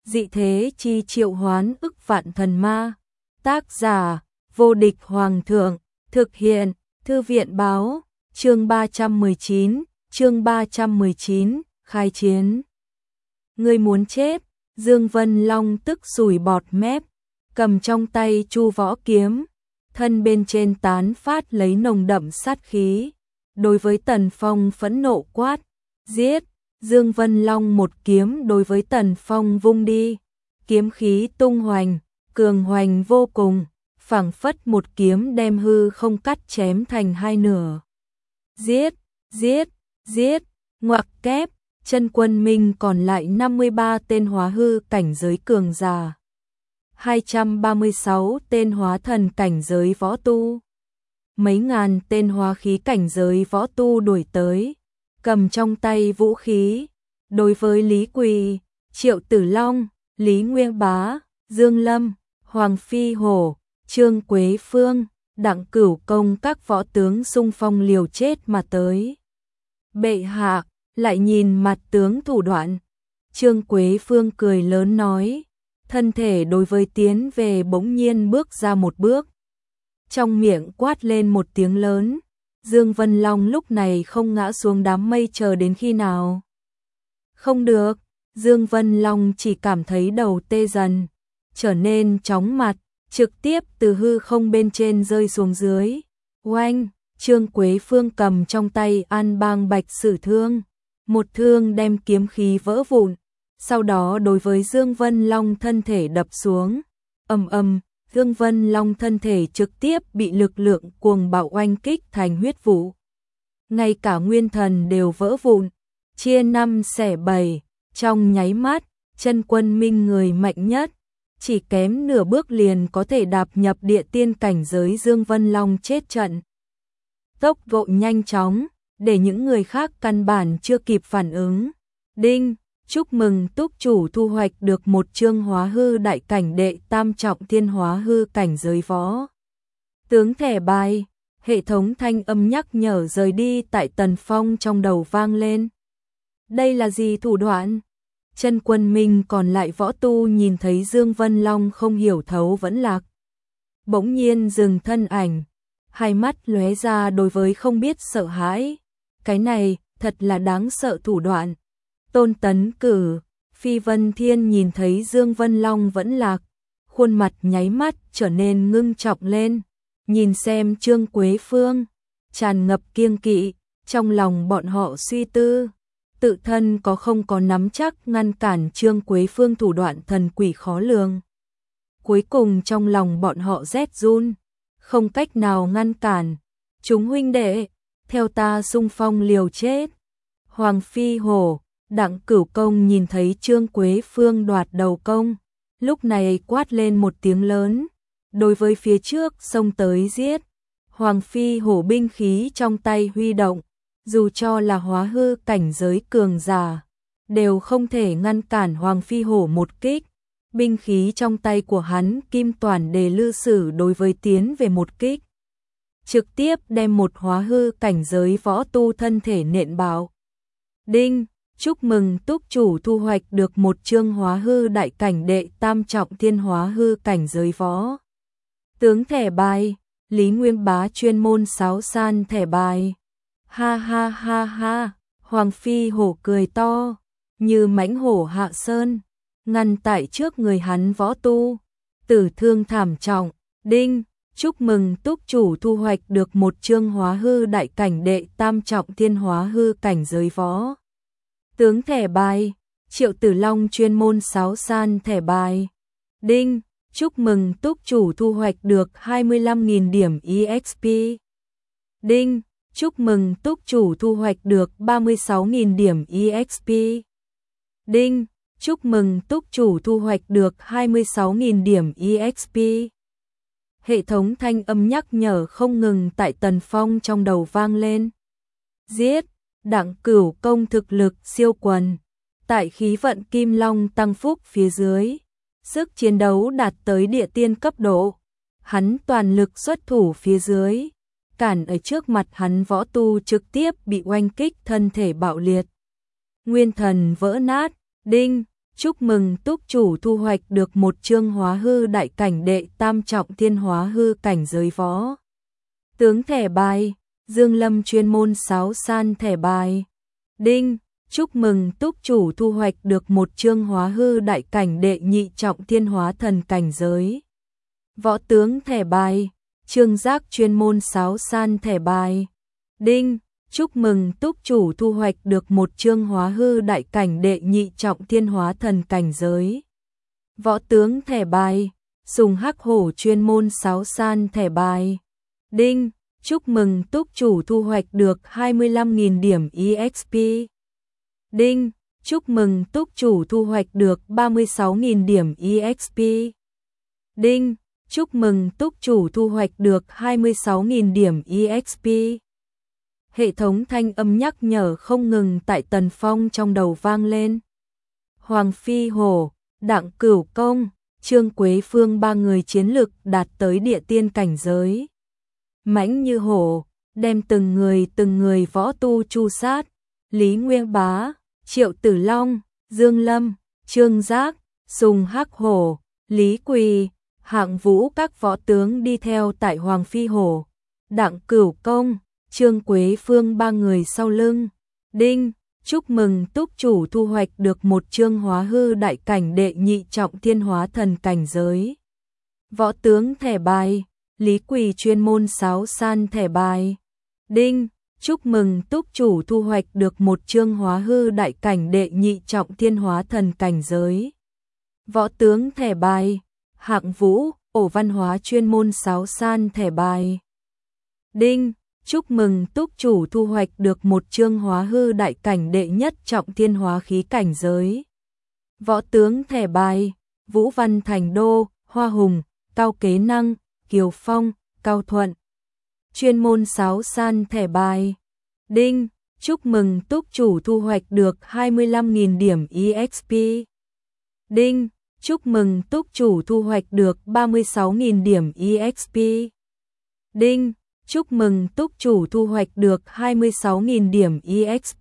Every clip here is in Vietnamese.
dị thế chi triệu hoán ức vạn thần ma. Tác giả, vô địch hoàng thượng, thực hiện, thư viện báo, chương 319, khai chiến. Ngươi muốn chết, Dương Vân Long tức sủi bọt mép, cầm trong tay Chu Võ kiếm, thân bên trên tán phát lấy nồng đậm sát khí. Đối với Tần Phong phẫn nộ quát, giết. Dương Vân Long một kiếm đối với Tần Phong vung đi, kiếm khí tung hoành, cường hoành vô cùng, phảng phất một kiếm đem hư không cắt chém thành hai nửa. Giết, giết, giết, ngoặc kép, chân quân minh còn lại 53 tên hóa hư cảnh giới cường giả, 236 tên hóa thần cảnh giới võ tu, mấy ngàn tên hóa khí cảnh giới võ tu đuổi tới, cầm trong tay vũ khí. Đối với Lý Quỳ, Triệu Tử Long, Lý Nguyên Bá, Dương Lâm, Hoàng Phi Hổ, Trương Quế Phương, Đặng Cửu Công các võ tướng xung phong liều chết mà tới. Bệ hạ, lại nhìn mặt tướng thủ đoạn. Trương Quế Phương cười lớn nói, thân thể đối với tiến về bỗng nhiên bước ra một bước. Trong miệng quát lên một tiếng lớn, Dương Vân Long lúc này không ngã xuống đám mây chờ đến khi nào. Không được, Dương Vân Long chỉ cảm thấy đầu tê dần, trở nên chóng mặt, trực tiếp từ hư không bên trên rơi xuống dưới. Oanh, Trương Quế Phương cầm trong tay An Bang Bạch Sử Thương, một thương đem kiếm khí vỡ vụn, sau đó đối với Dương Vân Long thân thể đập xuống. Ầm ầm, Dương Vân Long thân thể trực tiếp bị lực lượng cuồng bạo oanh kích thành huyết vụ. Ngay cả nguyên thần đều vỡ vụn, chia 5 xẻ 7, trong nháy mắt, chân quân minh người mạnh nhất, chỉ kém nửa bước liền có thể đạp nhập địa tiên cảnh giới Dương Vân Long chết trận. Tốc độ nhanh chóng, để những người khác căn bản chưa kịp phản ứng. Đinh, chúc mừng túc chủ thu hoạch được một chương hóa hư đại cảnh đệ tam trọng thiên hóa hư cảnh giới võ tướng thẻ bài. Hệ thống thanh âm nhắc nhở rời đi tại Tần Phong trong đầu vang lên. Đây là gì thủ đoạn? Chân quân minh còn lại võ tu nhìn thấy Dương Vân Long không hiểu thấu vẫn lạc. Bỗng nhiên dừng thân ảnh, hai mắt lóe ra đối với không biết sợ hãi. Cái này thật là đáng sợ thủ đoạn. Tôn Tấn Cử, Phi Vân Thiên nhìn thấy Dương Vân Long vẫn lạc, khuôn mặt nháy mắt trở nên ngưng trọng lên. Nhìn xem Trương Quế Phương, tràn ngập kiêng kỵ, trong lòng bọn họ suy tư, tự thân có không có nắm chắc ngăn cản Trương Quế Phương thủ đoạn thần quỷ khó lường. Cuối cùng trong lòng bọn họ rét run, không cách nào ngăn cản. Chúng huynh đệ, theo ta xung phong liều chết. Hoàng Phi Hổ, Đặng Cửu Công nhìn thấy Trương Quế Phương đoạt đầu công, lúc này quát lên một tiếng lớn. Đối với phía trước xông tới giết. Hoàng Phi Hổ binh khí trong tay huy động, dù cho là hóa hư cảnh giới cường giả, đều không thể ngăn cản Hoàng Phi Hổ một kích. Binh khí trong tay của hắn kim toàn đề lư sử đối với tiến về một kích, trực tiếp đem một hóa hư cảnh giới võ tu thân thể nện bạo. Đinh, chúc mừng túc chủ thu hoạch được một chương hóa hư đại cảnh đệ tam trọng thiên hóa hư cảnh giới võ tướng thẻ bài. Lý Nguyên Bá chuyên môn sáo san thẻ bài. Ha ha ha ha, Hoàng Phi Hổ cười to, như mãnh hổ hạ sơn, ngăn tại trước người hắn võ tu, tử thương thảm trọng. Đinh, chúc mừng túc chủ thu hoạch được một chương hóa hư đại cảnh đệ tam trọng thiên hóa hư cảnh giới võ tướng thẻ bài. Triệu Tử Long chuyên môn sáo san thẻ bài. Đinh, chúc mừng túc chủ thu hoạch được 25.000 điểm EXP. Đinh, chúc mừng túc chủ thu hoạch được 36.000 điểm EXP. Đinh, chúc mừng túc chủ thu hoạch được 26.000 điểm EXP. Hệ thống thanh âm nhắc nhở không ngừng tại Tần Phong trong đầu vang lên. Giết, Đặng Cửu Công thực lực siêu quần, tại khí vận Kim Long tăng phúc phía dưới, sức chiến đấu đạt tới địa tiên cấp độ. Hắn toàn lực xuất thủ phía dưới, cản ở trước mặt hắn võ tu trực tiếp bị oanh kích thân thể bạo liệt. Nguyên thần vỡ nát. Đinh, chúc mừng túc chủ thu hoạch được một chương hóa hư đại cảnh đệ tam trọng thiên hóa hư cảnh giới võ tướng thẻ bài, Dương Lâm chuyên môn sáo san thẻ bài. Đinh, chúc mừng túc chủ thu hoạch được một chương hóa hư đại cảnh đệ nhị trọng thiên hóa thần cảnh giới võ tướng thẻ bài, Trương Giác chuyên môn sáo san thẻ bài. Đinh, chúc mừng túc chủ thu hoạch được một chương hóa hư đại cảnh đệ nhị trọng thiên hóa thần cảnh giới võ tướng thẻ bài, Sùng Hắc Hổ chuyên môn sáo san thẻ bài. Đinh, chúc mừng túc chủ thu hoạch được 25.000 điểm EXP. Đinh, chúc mừng túc chủ thu hoạch được 36.000 điểm EXP. Đinh, chúc mừng túc chủ thu hoạch được 26.000 điểm EXP. Hệ thống thanh âm nhắc nhở không ngừng tại Tần Phong trong đầu vang lên. Hoàng Phi Hổ, Đặng Cửu Công, Trương Quế Phương ba người chiến lực đạt tới địa tiên cảnh giới. Mãnh như hổ, đem từng người võ tu chu sát. Lý Nguyên Bá, Triệu Tử Long, Dương Lâm, Trương Giác, Sùng Hắc Hổ, Lý Quỳ, Hạng Vũ các võ tướng đi theo tại Hoàng Phi Hổ, Đặng Cửu Công, Trương Quế Phương ba người sau lưng. Đinh, chúc mừng túc chủ thu hoạch được một chương hóa hư đại cảnh đệ nhị trọng thiên hóa thần cảnh giới võ tướng thẻ bài, Lý Quỳ chuyên môn sáo san thẻ bài. Đinh, chúc mừng túc chủ thu hoạch được một chương hóa hư đại cảnh đệ nhị trọng thiên hóa thần cảnh giới võ tướng thẻ bài, Hạng Vũ, Ổ Văn Hóa chuyên môn sáo san thẻ bài. Đinh, chúc mừng túc chủ thu hoạch được một chương hóa hư đại cảnh đệ nhất trọng thiên hóa khí cảnh giới võ tướng thẻ bài, Vũ Văn Thành Đô, Hoa Hùng, Cao Kế Năng, Kiều Phong, Cao Thuận chuyên môn sáo san thẻ bài. Đinh, chúc mừng túc chủ thu hoạch được 25.000 điểm EXP. Đinh, chúc mừng túc chủ thu hoạch được 36.000 điểm EXP. Đinh, chúc mừng túc chủ thu hoạch được 26.000 điểm EXP.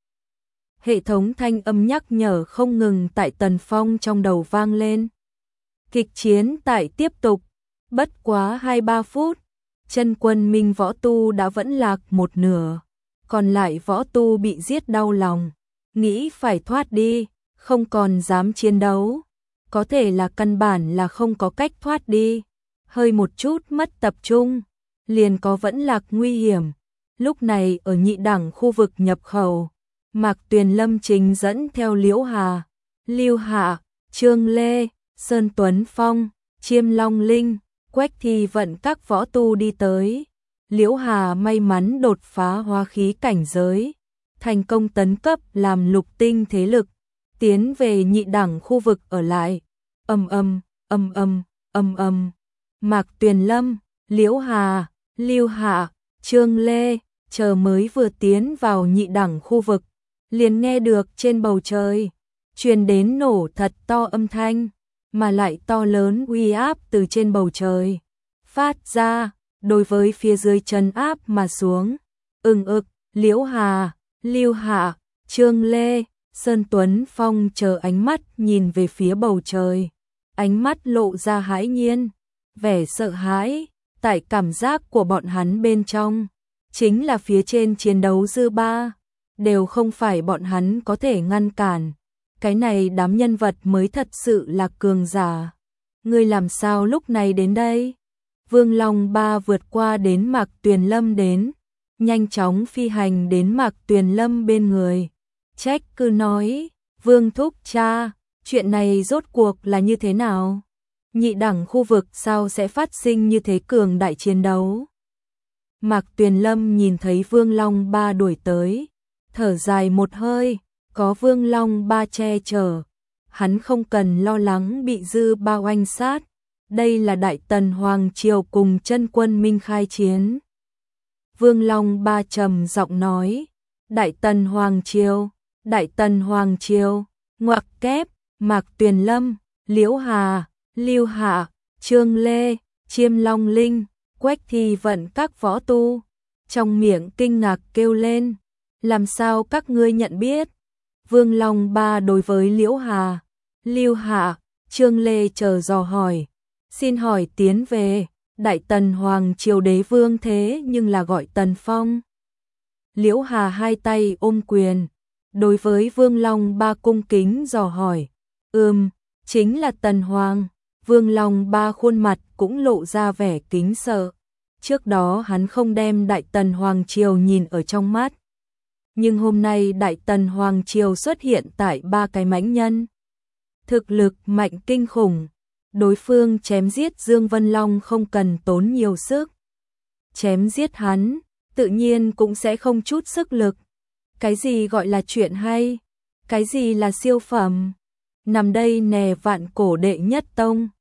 Hệ thống thanh âm nhắc nhở không ngừng tại Tần Phong trong đầu vang lên. Kịch chiến tại tiếp tục, bất quá 2-3 phút, chân quân Minh võ tu đã vẫn lạc một nửa, còn lại võ tu bị giết đau lòng, nghĩ phải thoát đi, không còn dám chiến đấu, có thể là căn bản là không có cách thoát đi, hơi một chút mất tập trung, liền có vẫn lạc nguy hiểm. Lúc này ở nhị đẳng khu vực nhập khẩu, Mạc Tuyền Lâm trình dẫn theo Liễu Hà, Lưu Hạ, Trương Lê, Sơn Tuấn Phong, Chiêm Long Linh, Quách Thi Vận các võ tu đi tới. Liễu Hà may mắn đột phá hóa khí cảnh giới, thành công tấn cấp làm lục tinh thế lực, tiến về nhị đẳng khu vực ở lại. Mạc Tuyền Lâm, Liễu Hà, Lưu Hạ, Trương Lê chờ mới vừa tiến vào nhị đẳng khu vực, liền nghe được trên bầu trời truyền đến nổ thật to âm thanh, mà lại to lớn uy áp từ trên bầu trời phát ra, đối với phía dưới trấn áp mà xuống. Liễu Hà, Lưu Hạ, Trương Lê, Sơn Tuấn Phong chờ ánh mắt nhìn về phía bầu trời, ánh mắt lộ ra hãi nhiên, vẻ sợ hãi, tại cảm giác của bọn hắn bên trong, chính là phía trên chiến đấu dư ba, đều không phải bọn hắn có thể ngăn cản. Cái này đám nhân vật mới thật sự là cường giả. Ngươi làm sao lúc này đến đây? Vương Long Ba vượt qua đến Mạc Tuyền Lâm đến, nhanh chóng phi hành đến Mạc Tuyền Lâm bên người. Trách cứ nói, Vương Thúc cha, chuyện này rốt cuộc là như thế nào? Nhị đẳng khu vực sao sẽ phát sinh như thế cường đại chiến đấu? Mạc Tuyền Lâm nhìn thấy Vương Long Ba đuổi tới, thở dài một hơi, có Vương Long Ba che chở, hắn không cần lo lắng bị dư ba oanh sát. Đây là Đại Tần Hoàng Triều cùng chân quân Minh khai chiến. Vương Long Ba trầm giọng nói, Đại Tần Hoàng Triều, Đại Tần Hoàng Triều, ngoặc kép, Mạc Tuyền Lâm, Liễu Hà, Lưu Hạ, Trương Lê, Chiêm Long Linh, Quách Thi Vận các võ tu, trong miệng kinh ngạc kêu lên, làm sao các ngươi nhận biết? Vương Long Ba đối với Liễu Hà, Lưu Hạ, Trương Lê chờ dò hỏi, xin hỏi tiến về, Đại Tần Hoàng triều đế vương thế nhưng là gọi Tần Phong. Liễu Hà hai tay ôm quyền, đối với Vương Long Ba cung kính dò hỏi, chính là Tần Hoàng. Vương Long Ba khuôn mặt cũng lộ ra vẻ kính sợ. Trước đó hắn không đem Đại Tần Hoàng triều nhìn ở trong mắt. Nhưng hôm nay Đại Tần Hoàng triều xuất hiện tại ba cái mãnh nhân. Thực lực mạnh kinh khủng. Đối phương chém giết Dương Vân Long không cần tốn nhiều sức. Chém giết hắn, tự nhiên cũng sẽ không chút sức lực. Cái gì gọi là chuyện hay? Cái gì là siêu phẩm? Nằm đây nè vạn cổ đệ nhất tông.